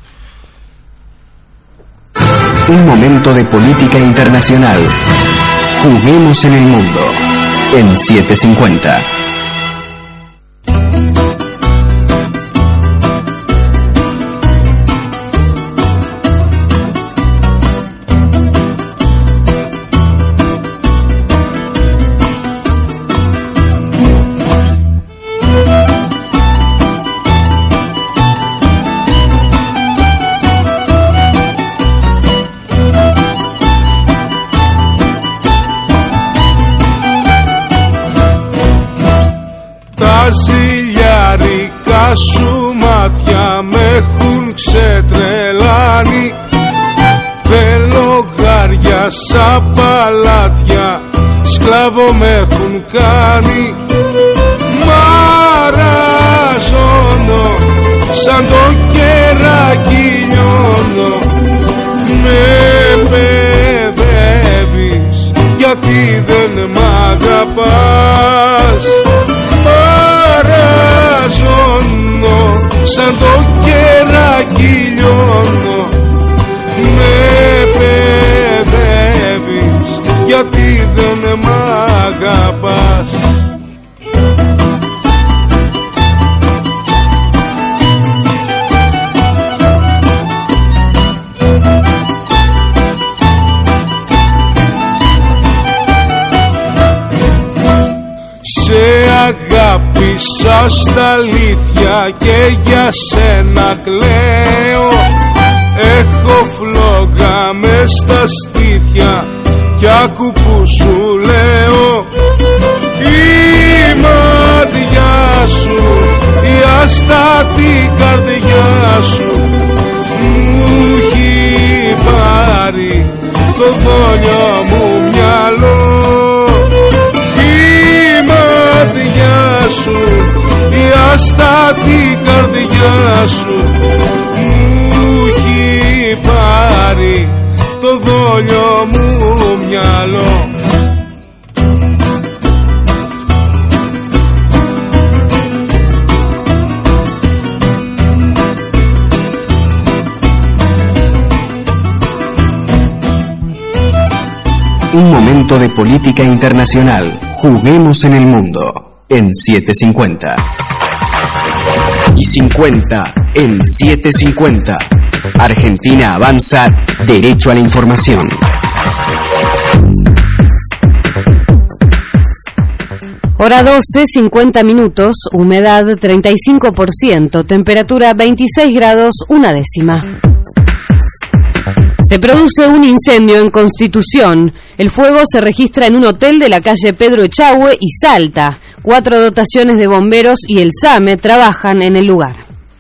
Un momento de política internacional. Juguemos en el mundo. En 750. Ζηλιάρικα σου μάτια με έχουν ξετρελάνει. Δεν λογάριασα παλάτια, σκλάβο με έχουν κάνει. Μαραζώνω σαν το κεράκι νιώνω. Με παιδεύεις γιατί δεν μ' αγαπάς. Μαραζώνω σαν το κεράκι λιώνω. Με παιδεύεις γιατί δεν μ' αγαπάς. Αγάπησα στα αλήθεια και για σένα κλαίω. Έχω φλόγα μες στα στήθια κι άκου που σου λέω. Η μάτια σου, η σου μου έχει πάρει το δόλιο μου μυαλό. Un momento de política internacional. Juguemos en el mundo. En 750. Y 50 en 750. Argentina avanza. Derecho a la información. Hora 12, 50 minutos, humedad 35%, temperatura 26 grados, 1/10. Se produce un incendio en Constitución. El fuego se registra en un hotel de la calle Pedro Echagüe y Salta. 4 dotaciones de bomberos y el SAME trabajan en el lugar.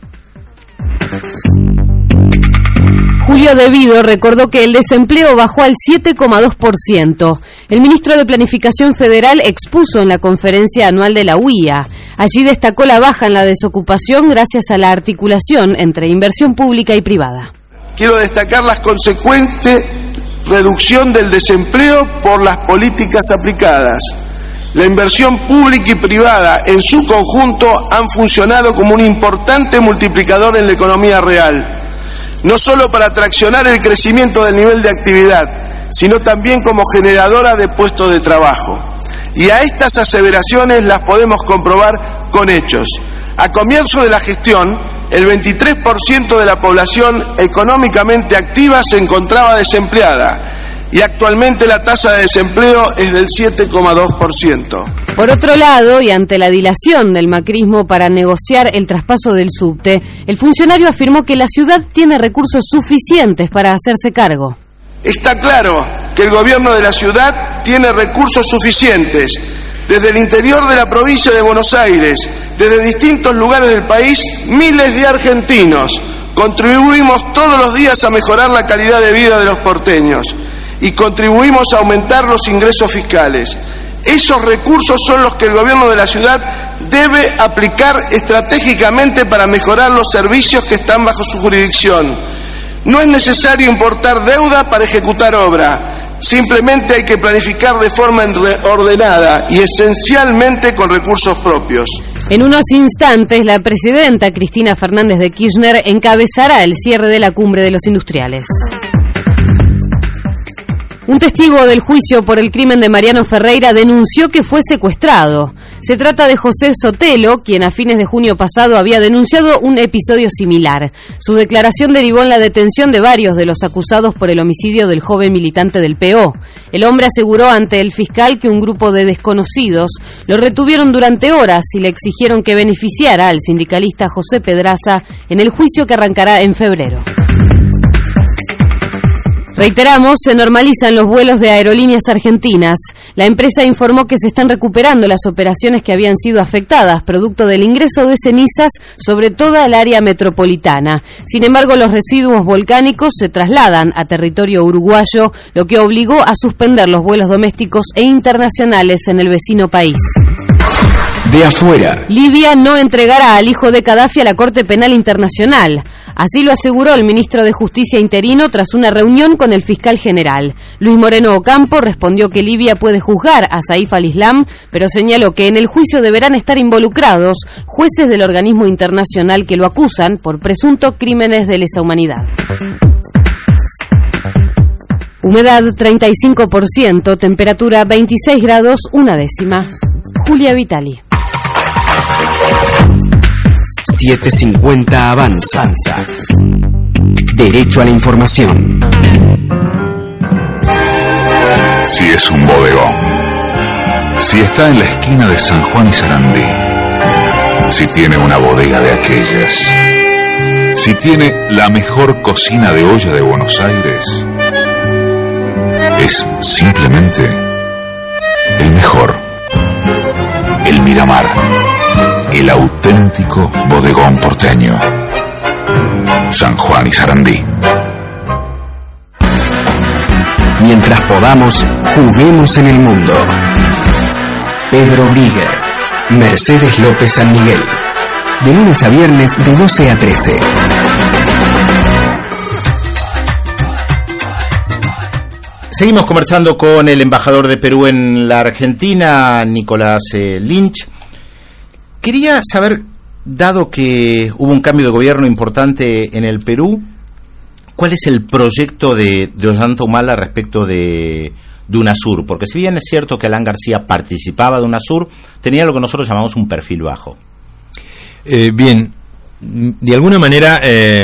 Julio Devido recordó que el desempleo bajó al 7,2%. El ministro de Planificación Federal expuso en la conferencia anual de la UIA. Allí destacó la baja en la desocupación gracias a la articulación entre inversión pública y privada. Quiero destacar la consecuente reducción del desempleo por las políticas aplicadas. La inversión pública y privada en su conjunto han funcionado como un importante multiplicador en la economía real, no solo para traccionar el crecimiento del nivel de actividad, sino también como generadora de puestos de trabajo. Y a estas aseveraciones las podemos comprobar con hechos. A comienzo de la gestión, el 23% de la población económicamente activa se encontraba desempleada y actualmente la tasa de desempleo es del 7,2%. Por otro lado, y ante la dilación del macrismo para negociar el traspaso del subte, el funcionario afirmó que la ciudad tiene recursos suficientes para hacerse cargo. Está claro que el gobierno de la ciudad tiene recursos suficientes. Desde el interior de la provincia de Buenos Aires, desde distintos lugares del país, miles de argentinos contribuimos todos los días a mejorar la calidad de vida de los porteños y contribuimos a aumentar los ingresos fiscales. Esos recursos son los que el gobierno de la ciudad debe aplicar estratégicamente para mejorar los servicios que están bajo su jurisdicción. No es necesario importar deuda para ejecutar obra. Simplemente hay que planificar de forma ordenada y esencialmente con recursos propios. En unos instantes, la presidenta Cristina Fernández de Kirchner encabezará el cierre de la cumbre de los industriales. Un testigo del juicio por el crimen de Mariano Ferreira denunció que fue secuestrado. Se trata de José Sotelo, quien a fines de junio pasado había denunciado un episodio similar. Su declaración derivó en la detención de varios de los acusados por el homicidio del joven militante del PO. El hombre aseguró ante el fiscal que un grupo de desconocidos lo retuvieron durante horas y le exigieron que beneficiara al sindicalista José Pedraza en el juicio que arrancará en febrero. Reiteramos, se normalizan los vuelos de Aerolíneas Argentinas. La empresa informó que se están recuperando las operaciones que habían sido afectadas, producto del ingreso de cenizas sobre toda el área metropolitana. Sin embargo, los residuos volcánicos se trasladan a territorio uruguayo, lo que obligó a suspender los vuelos domésticos e internacionales en el vecino país. De afuera. Libia no entregará al hijo de Gaddafi a la Corte Penal Internacional. Así lo aseguró el ministro de Justicia interino tras una reunión con el fiscal general. Luis Moreno Ocampo respondió que Libia puede juzgar a Saif al-Islam, pero señaló que en el juicio deberán estar involucrados jueces del organismo internacional que lo acusan por presuntos crímenes de lesa humanidad. Humedad 35%, temperatura 26 grados, 1/10. Julia Vitali. 750 avanza. Derecho a la información. Si es un bodegón, si está en la esquina de San Juan y Sarandí, si tiene una bodega de aquellas, si tiene la mejor cocina de olla de Buenos Aires, es simplemente el mejor, el Miramar, el auténtico bodegón porteño. San Juan y Sarandí. Mientras podamos, juguemos en el mundo. Pedro Briguer, Mercedes López San Miguel, de lunes a viernes de 12 a 13. Seguimos conversando con el embajador de Perú en la Argentina, Nicolás Lynch. Quería saber, dado que hubo un cambio de gobierno importante en el Perú, ¿cuál es el proyecto de Ollanta Humala respecto de UNASUR? Porque si bien es cierto que Alan García participaba de UNASUR, tenía lo que nosotros llamamos un perfil bajo. Bien, de alguna manera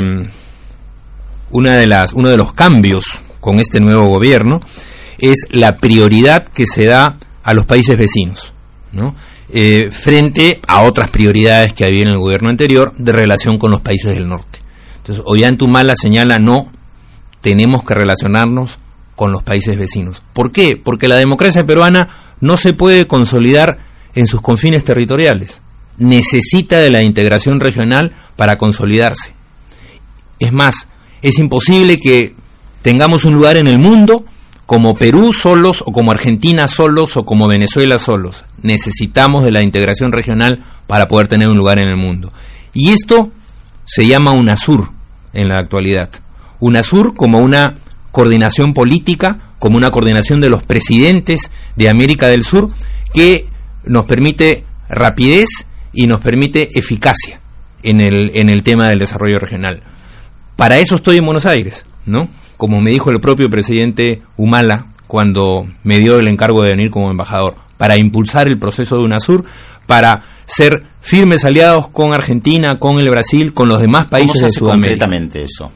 uno de los cambios con este nuevo gobierno es la prioridad que se da a los países vecinos, ¿no? Frente a otras prioridades que había en el gobierno anterior de relación con los países del norte. Entonces, Ollanta Humala señala, no, tenemos que relacionarnos con los países vecinos. ¿Por qué? Porque la democracia peruana no se puede consolidar en sus confines territoriales. Necesita de la integración regional para consolidarse. Es más, es imposible que tengamos un lugar en el mundo como Perú solos, o como Argentina solos, o como Venezuela solos. Necesitamos de la integración regional para poder tener un lugar en el mundo. Y esto se llama UNASUR en la actualidad. UNASUR como una coordinación política, como una coordinación de los presidentes de América del Sur, que nos permite rapidez y nos permite eficacia en el tema del desarrollo regional. Para eso estoy en Buenos Aires, ¿no? Como me dijo el propio presidente Humala cuando me dio el encargo de venir como embajador, para impulsar el proceso de UNASUR, para ser firmes aliados con Argentina, con el Brasil, con los demás países de Sudamérica. ¿Cómo se hace concretamente eso?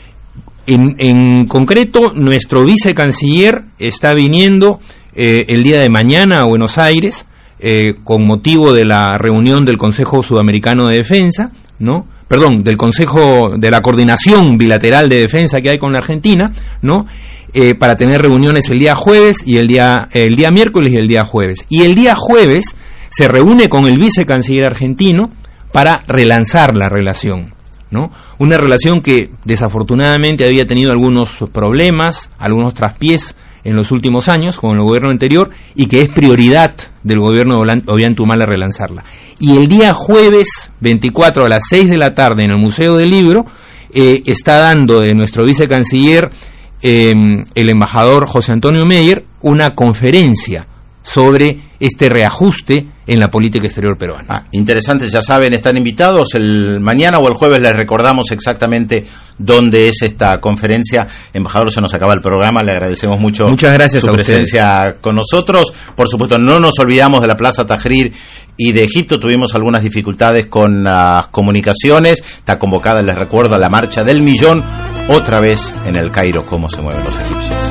En concreto, nuestro vicecanciller está viniendo el día de mañana a Buenos Aires con motivo de la reunión del Consejo Sudamericano de Defensa, ¿no? Perdón, del Consejo de la Coordinación Bilateral de Defensa que hay con la Argentina, ¿no? Para tener reuniones el día jueves y el día miércoles y el día jueves. Y el día jueves se reúne con el vicecanciller argentino para relanzar la relación, ¿no? Una relación que desafortunadamente había tenido algunos problemas, algunos traspiés en los últimos años con el gobierno anterior, y que es prioridad del gobierno de Ollanta Humala relanzarla. Y el día jueves 24 a las 6 de la tarde en el Museo del Libro está dando de nuestro vicecanciller el embajador José Antonio Meyer una conferencia sobre este reajuste en la política exterior peruana. Interesante, ya saben, están invitados. El mañana o el jueves les recordamos exactamente dónde es esta conferencia. Embajador, se nos acaba el programa, le agradecemos mucho. Muchas gracias su a presencia ustedes con nosotros. Por supuesto, no nos olvidamos de la Plaza Tahrir y de Egipto. Tuvimos algunas dificultades con las comunicaciones. Está convocada, les recuerdo, la Marcha del Millón, otra vez en el Cairo. Cómo se mueven los egipcios.